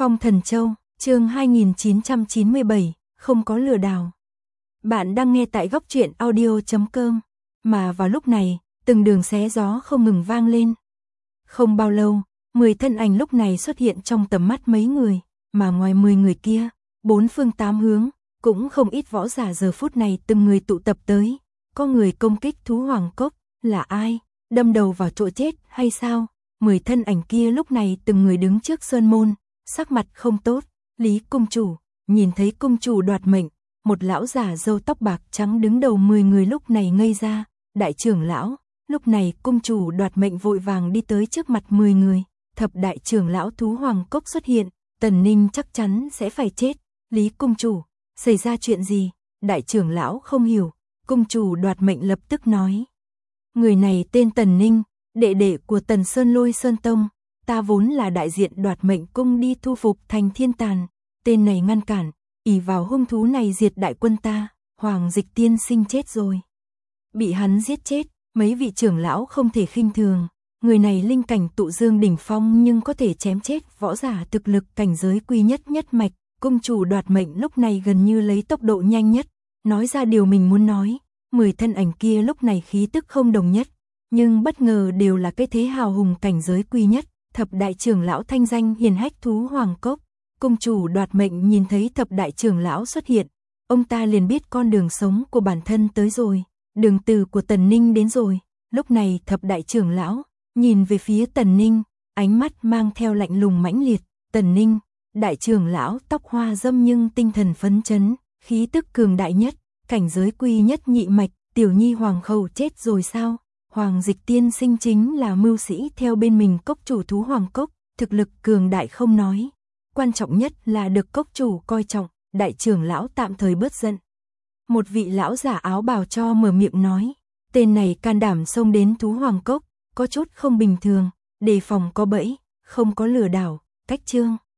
Phong Thần Châu, chương 2997, không có lừa đảo. Bạn đang nghe tại góc truyện audio.com, mà vào lúc này, từng đường xé gió không ngừng vang lên. Không bao lâu, 10 thân ảnh lúc này xuất hiện trong tầm mắt mấy người, mà ngoài 10 người kia, bốn phương tám hướng, cũng không ít võ giả giờ phút này từng người tụ tập tới. Có người công kích thú hoàng cốc, là ai? Đâm đầu vào chỗ chết hay sao? 10 thân ảnh kia lúc này từng người đứng trước sơn môn, sắc mặt không tốt. Lý cung chủ, nhìn thấy cung chủ đoạt mệnh, một lão giả râu tóc bạc trắng đứng đầu 10 người lúc này ngây ra. Đại trưởng lão, lúc này cung chủ đoạt mệnh vội vàng đi tới trước mặt 10 người. Thập đại trưởng lão thú hoàng cốc xuất hiện, Tần Ninh chắc chắn sẽ phải chết. Lý cung chủ, xảy ra chuyện gì? Đại trưởng lão không hiểu. Cung chủ đoạt mệnh lập tức nói. Người này tên Tần Ninh, đệ đệ của Tần Sơn Lôi Sơn Tông. Ta vốn là đại diện đoạt mệnh cung đi thu phục thành thiên tàn. Tên này ngăn cản, ỷ vào hung thú này diệt đại quân ta. Hoàng Dịch tiên sinh chết rồi. Bị hắn giết chết, mấy vị trưởng lão không thể khinh thường. Người này linh cảnh tụ dương đỉnh phong nhưng có thể chém chết võ giả thực lực cảnh giới quy nhất nhất mạch. Cung chủ đoạt mệnh lúc này gần như lấy tốc độ nhanh nhất, nói ra điều mình muốn nói. 10 thân ảnh kia lúc này khí tức không đồng nhất, nhưng bất ngờ đều là cái thế hào hùng cảnh giới quy nhất. Thập đại trưởng lão thanh danh hiền hách thú hoàng cốc. Cung chủ đoạt mệnh nhìn thấy thập đại trưởng lão xuất hiện, ông ta liền biết con đường sống của bản thân tới rồi, đường từ của Tần Ninh đến rồi. Lúc này thập đại trưởng lão nhìn về phía Tần Ninh, ánh mắt mang theo lạnh lùng mãnh liệt. Tần Ninh, đại trưởng lão tóc hoa râm nhưng tinh thần phấn chấn, khí tức cường đại nhất, cảnh giới quy nhất nhị mạch. Tiểu nhi hoàng khẩu chết rồi sao? Hoàng Dịch tiên sinh chính là mưu sĩ theo bên mình cốc chủ thú hoàng cốc, thực lực cường đại không nói, quan trọng nhất là được cốc chủ coi trọng. Đại trưởng lão tạm thời bớt giận. Một vị lão giả áo bào cho mở miệng nói, tên này can đảm xông đến thú hoàng cốc, có chút không bình thường, đề phòng có bẫy, không có lừa đảo. Cách chương